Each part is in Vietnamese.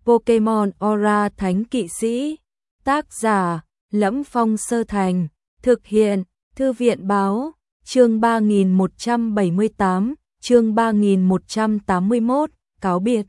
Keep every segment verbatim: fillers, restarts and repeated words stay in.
Pokemon Aura Thánh Kỵ Sĩ. Tác giả Lẫm Phong Sơ Thành. Thực hiện Thư viện Báo. Chương ba nghìn một trăm bảy mươi tám, chương ba nghìn một trăm tám mươi mốt, cáo biệt.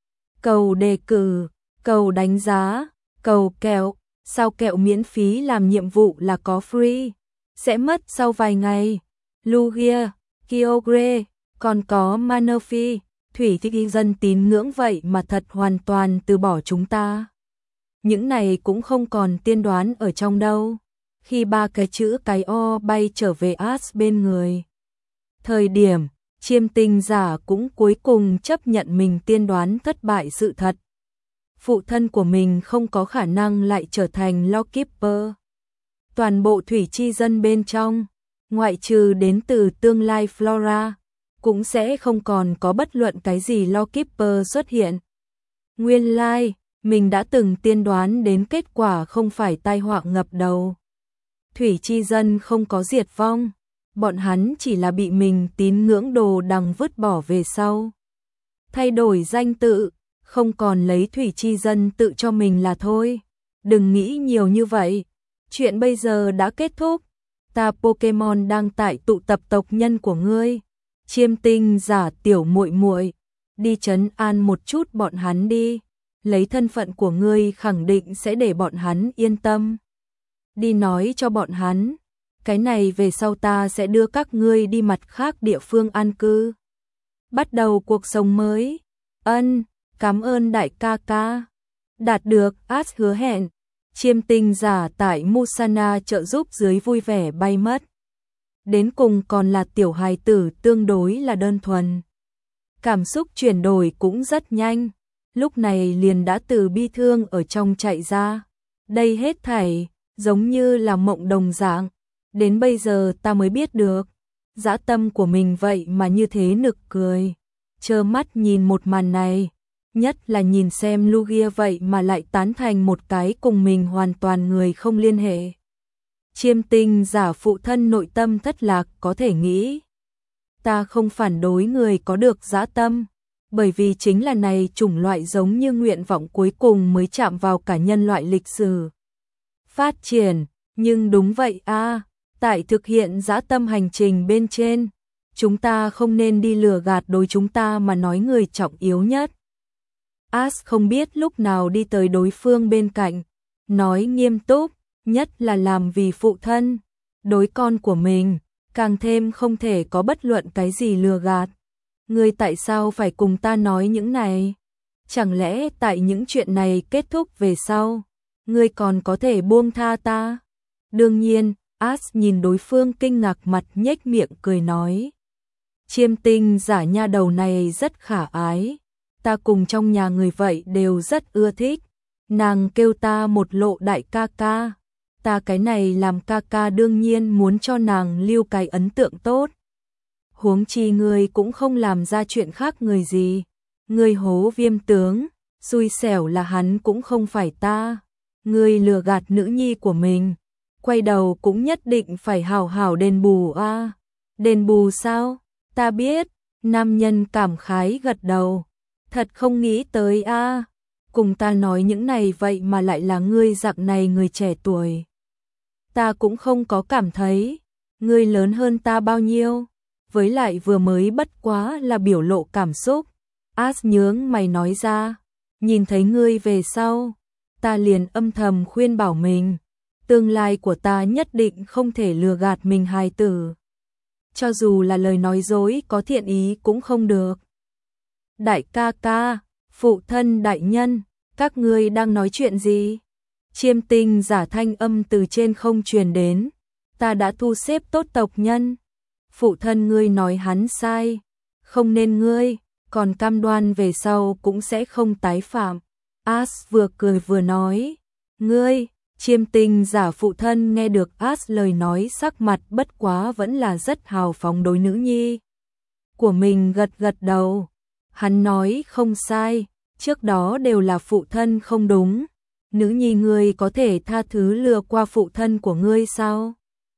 Cầu đề cử, cầu đánh giá, cầu kẹo, sao kẹo miễn phí làm nhiệm vụ là có free, sẽ mất sau vài ngày. Lugia, Kyogre, còn có Manaphy, Thủy Thích dân tín ngưỡng vậy mà thật hoàn toàn từ bỏ chúng ta. Những này cũng không còn tiên đoán ở trong đâu. Khi ba cái chữ cái O bay trở về Ash bên người. Thời điểm, Chiêm Tinh giả cũng cuối cùng chấp nhận mình tiên đoán thất bại sự thật. Phụ thân của mình không có khả năng lại trở thành Lockkeeper. Toàn bộ thủy chi dân bên trong, ngoại trừ đến từ tương lai Flora, cũng sẽ không còn có bất luận cái gì Lockkeeper xuất hiện. Nguyên lai, mình đã từng tiên đoán đến kết quả không phải tai họa ngập đầu. Thủy chi dân không có diệt vong, bọn hắn chỉ là bị mình tín ngưỡng đồ đằng vứt bỏ về sau. Thay đổi danh tự, không còn lấy thủy chi dân tự cho mình là thôi. Đừng nghĩ nhiều như vậy, chuyện bây giờ đã kết thúc. Ta Pokemon đang tại tụ tập tộc nhân của ngươi. Chiêm Tinh giả tiểu muội muội, đi trấn an một chút bọn hắn đi. Lấy thân phận của ngươi khẳng định sẽ để bọn hắn yên tâm. Đi nói cho bọn hắn, cái này về sau ta sẽ đưa các ngươi đi mặt khác địa phương an cư. Bắt đầu cuộc sống mới. Ân, cảm ơn đại ca ca. Đạt được Ash hứa hẹn, Chiêm Tinh giả tại Musana trợ giúp dưới vui vẻ bay mất. Đến cùng còn là tiểu hài tử tương đối là đơn thuần. Cảm xúc chuyển đổi cũng rất nhanh, lúc này liền đã từ bi thương ở trong chạy ra. Đây hết thảy giống như là mộng đồng dạng, đến bây giờ ta mới biết được, dã tâm của mình vậy mà như thế nực cười. Trơ mắt nhìn một màn này, nhất là nhìn xem Lugia vậy mà lại tán thành một cái cùng mình hoàn toàn người không liên hệ. Chiêm Tinh giả phụ thân nội tâm thất lạc có thể nghĩ. Ta không phản đối người có được dã tâm, bởi vì chính là này chủng loại giống như nguyện vọng cuối cùng mới chạm vào cả nhân loại lịch sử. Phát triển, nhưng đúng vậy a, à, tại thực hiện dã tâm hành trình bên trên, chúng ta không nên đi lừa gạt đối chúng ta mà nói người trọng yếu nhất. Ash không biết lúc nào đi tới đối phương bên cạnh, nói nghiêm túc, nhất là làm vì phụ thân, đối con của mình, càng thêm không thể có bất luận cái gì lừa gạt. Ngươi tại sao phải cùng ta nói những này? Chẳng lẽ tại những chuyện này kết thúc về sau, ngươi còn có thể buông tha ta? Đương nhiên, Ash nhìn đối phương kinh ngạc mặt nhếch miệng cười nói. Chiêm Tinh giả nha đầu này rất khả ái, ta cùng trong nhà người vậy đều rất ưa thích. Nàng kêu ta một lộ đại ca ca, ta cái này làm ca ca đương nhiên muốn cho nàng lưu cái ấn tượng tốt. Huống chi ngươi cũng không làm ra chuyện khác người gì. Ngươi hố Viêm tướng, xui xẻo là hắn cũng không phải ta. Ngươi lừa gạt nữ nhi của mình, quay đầu cũng nhất định phải hào hào đền bù a. À. Đền bù sao? Ta biết. Nam nhân cảm khái gật đầu. Thật không nghĩ tới a. À. Cùng ta nói những này vậy mà lại là ngươi dạng này người trẻ tuổi. Ta cũng không có cảm thấy. Ngươi lớn hơn ta bao nhiêu? Với lại vừa mới bất quá là biểu lộ cảm xúc. Ash nhướng mày nói ra. Nhìn thấy ngươi về sau, ta liền âm thầm khuyên bảo mình, tương lai của ta nhất định không thể lừa gạt mình hài tử. Cho dù là lời nói dối có thiện ý cũng không được. Đại ca ca, phụ thân đại nhân, các ngươi đang nói chuyện gì? Chiêm Tinh giả thanh âm từ trên không truyền đến. Ta đã thu xếp tốt tộc nhân. Phụ thân ngươi nói hắn sai, không nên ngươi, còn cam đoan về sau cũng sẽ không tái phạm. Ash vừa cười vừa nói. Ngươi, Chiêm Tinh giả phụ thân nghe được Ash lời nói sắc mặt bất quá vẫn là rất hào phóng đối nữ nhi của mình gật gật đầu. Hắn nói không sai, trước đó đều là phụ thân không đúng. Nữ nhi ngươi có thể tha thứ lừa qua phụ thân của ngươi sao?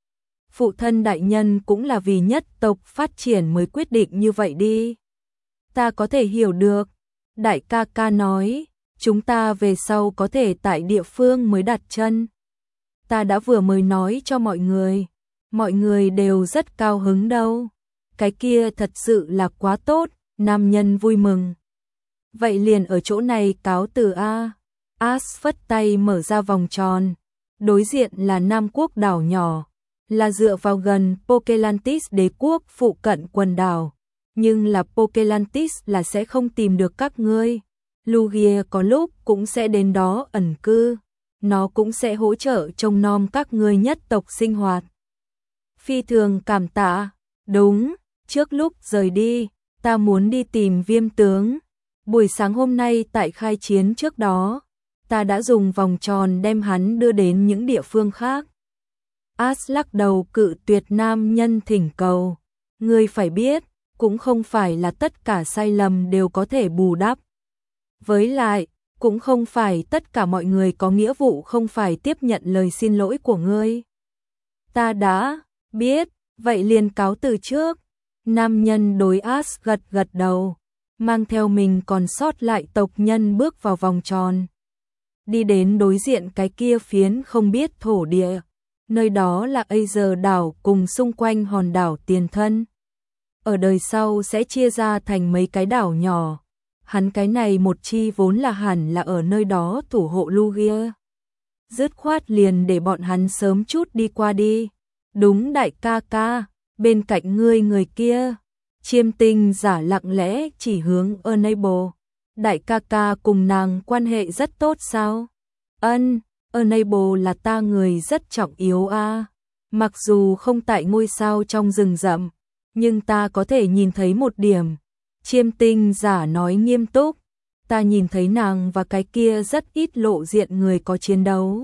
Phụ thân đại nhân cũng là vì nhất tộc phát triển mới quyết định như vậy đi. Ta có thể hiểu được. Đại ca ca nói, chúng ta về sau có thể tại địa phương mới đặt chân. Ta đã vừa mới nói cho mọi người, mọi người đều rất cao hứng đâu. Cái kia thật sự là quá tốt, nam nhân vui mừng. Vậy liền ở chỗ này cáo từ a. As phất tay mở ra vòng tròn, đối diện là Nam Quốc đảo nhỏ, là dựa vào gần Pokelantis đế quốc phụ cận quần đảo, nhưng là Pokelantis là sẽ không tìm được các ngươi. Lugia có lúc cũng sẽ đến đó ẩn cư, nó cũng sẽ hỗ trợ trông nom các ngươi nhất tộc sinh hoạt. Phi thường cảm tạ, đúng, trước lúc rời đi, ta muốn đi tìm Viêm tướng. Buổi sáng hôm nay tại khai chiến trước đó, ta đã dùng vòng tròn đem hắn đưa đến những địa phương khác. As lắc đầu cự tuyệt nam nhân thỉnh cầu. Ngươi phải biết, cũng không phải là tất cả sai lầm đều có thể bù đắp. Với lại, cũng không phải tất cả mọi người có nghĩa vụ không phải tiếp nhận lời xin lỗi của ngươi. Ta đã biết, vậy liền cáo từ trước. Nam nhân đối As gật gật đầu, mang theo mình còn sót lại tộc nhân bước vào vòng tròn. Đi đến đối diện cái kia phiến không biết thổ địa, nơi đó là Azer đảo cùng xung quanh hòn đảo tiền thân. Ở đời sau sẽ chia ra thành mấy cái đảo nhỏ. Hắn cái này một chi vốn là hẳn là ở nơi đó thủ hộ Lugia. Dứt khoát liền để bọn hắn sớm chút đi qua đi. Đúng đại ca ca, bên cạnh ngươi người kia. Chiêm tinh giả lặng lẽ chỉ hướng Enable. Đại ca ca cùng nàng quan hệ rất tốt sao? Ân, Enable là ta người rất trọng yếu a. Mặc dù không tại ngôi sao trong rừng rậm, nhưng ta có thể nhìn thấy một điểm. Chiêm tinh giả nói nghiêm túc, ta nhìn thấy nàng và cái kia rất ít lộ diện người có chiến đấu.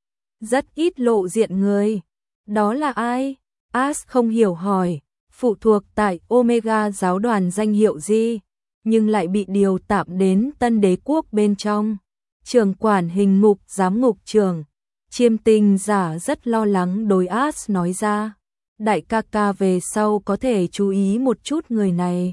Rất ít lộ diện người, đó là ai? As không hiểu hỏi, phụ thuộc tại Omega giáo đoàn danh hiệu gì, nhưng lại bị điều tạm đến Tân Đế quốc bên trong. Trưởng quản hình ngục giám ngục trưởng. Chiêm tinh giả rất lo lắng đối As nói ra, đại ca ca về sau có thể chú ý một chút người này.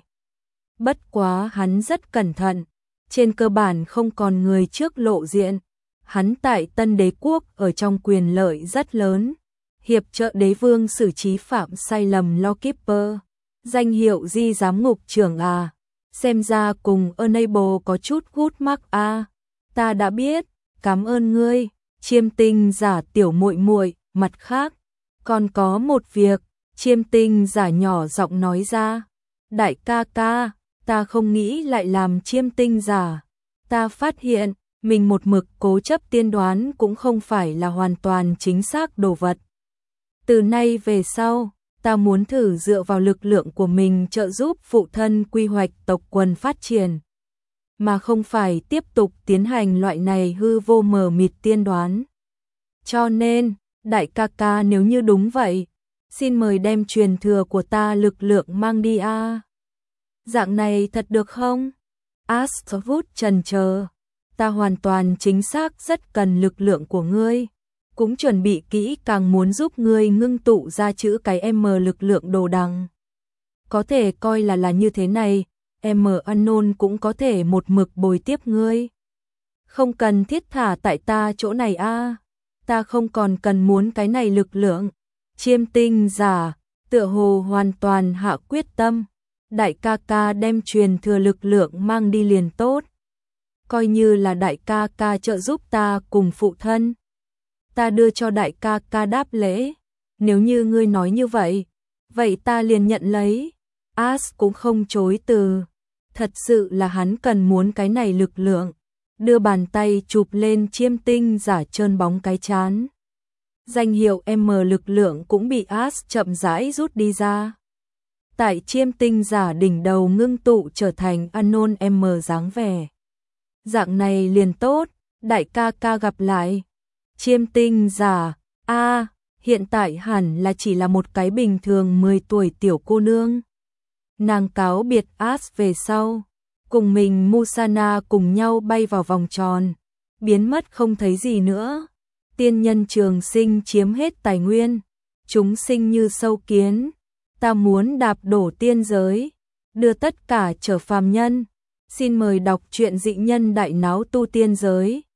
Bất quá hắn rất cẩn thận, trên cơ bản không còn người trước lộ diện. Hắn tại Tân Đế quốc ở trong quyền lợi rất lớn, hiệp trợ đế vương xử trí phạm sai lầm Lawkeeper. Danh hiệu di giám ngục trưởng à, xem ra cùng Enable có chút gút mắc à. Ta đã biết, cảm ơn ngươi. Chiêm tinh giả tiểu muội muội. Mặt khác, còn có một việc. Chiêm tinh giả nhỏ giọng nói ra, đại ca ca, ta không nghĩ lại làm chiêm tinh giả. Ta phát hiện, mình một mực cố chấp tiên đoán cũng không phải là hoàn toàn chính xác đồ vật. Từ nay về sau, ta muốn thử dựa vào lực lượng của mình trợ giúp phụ thân quy hoạch tộc quần phát triển, mà không phải tiếp tục tiến hành loại này hư vô mờ mịt tiên đoán. Cho nên, đại ca ca nếu như đúng vậy, xin mời đem truyền thừa của ta lực lượng mang đi a. À. Dạng này thật được không? Astwood trần chờ, ta hoàn toàn chính xác rất cần lực lượng của ngươi, cũng chuẩn bị kỹ càng muốn giúp ngươi ngưng tụ ra chữ cái M lực lượng đồ đằng. Có thể coi là là như thế này, M Unknown cũng có thể một mực bồi tiếp ngươi. Không cần thiết thả tại ta chỗ này a. À. Ta không còn cần muốn cái này lực lượng. Chiêm tinh giả, tựa hồ hoàn toàn hạ quyết tâm. Đại ca ca đem truyền thừa lực lượng mang đi liền tốt. Coi như là đại ca ca trợ giúp ta cùng phụ thân. Ta đưa cho đại ca ca đáp lễ. Nếu như ngươi nói như vậy, vậy ta liền nhận lấy. As cũng không chối từ. Thật sự là hắn cần muốn cái này lực lượng. Đưa bàn tay chụp lên chiêm tinh giả trơn bóng cái chán. Danh hiệu M lực lượng cũng bị As chậm rãi rút đi ra. Tại chiêm tinh giả đỉnh đầu ngưng tụ trở thành Unknown M dáng vẻ. Dạng này liền tốt, đại ca ca gặp lại. Chiêm tinh giả, a à, hiện tại hẳn là chỉ là một cái bình thường mười tuổi tiểu cô nương. Nàng cáo biệt As về sau, cùng mình Musana cùng nhau bay vào vòng tròn, biến mất không thấy gì nữa. Tiên nhân trường sinh chiếm hết tài nguyên, chúng sinh như sâu kiến. Ta muốn đạp đổ tiên giới, đưa tất cả trở phàm nhân, Xin mời đọc truyện Dị Nhân Đại Náo Tu Tiên Giới.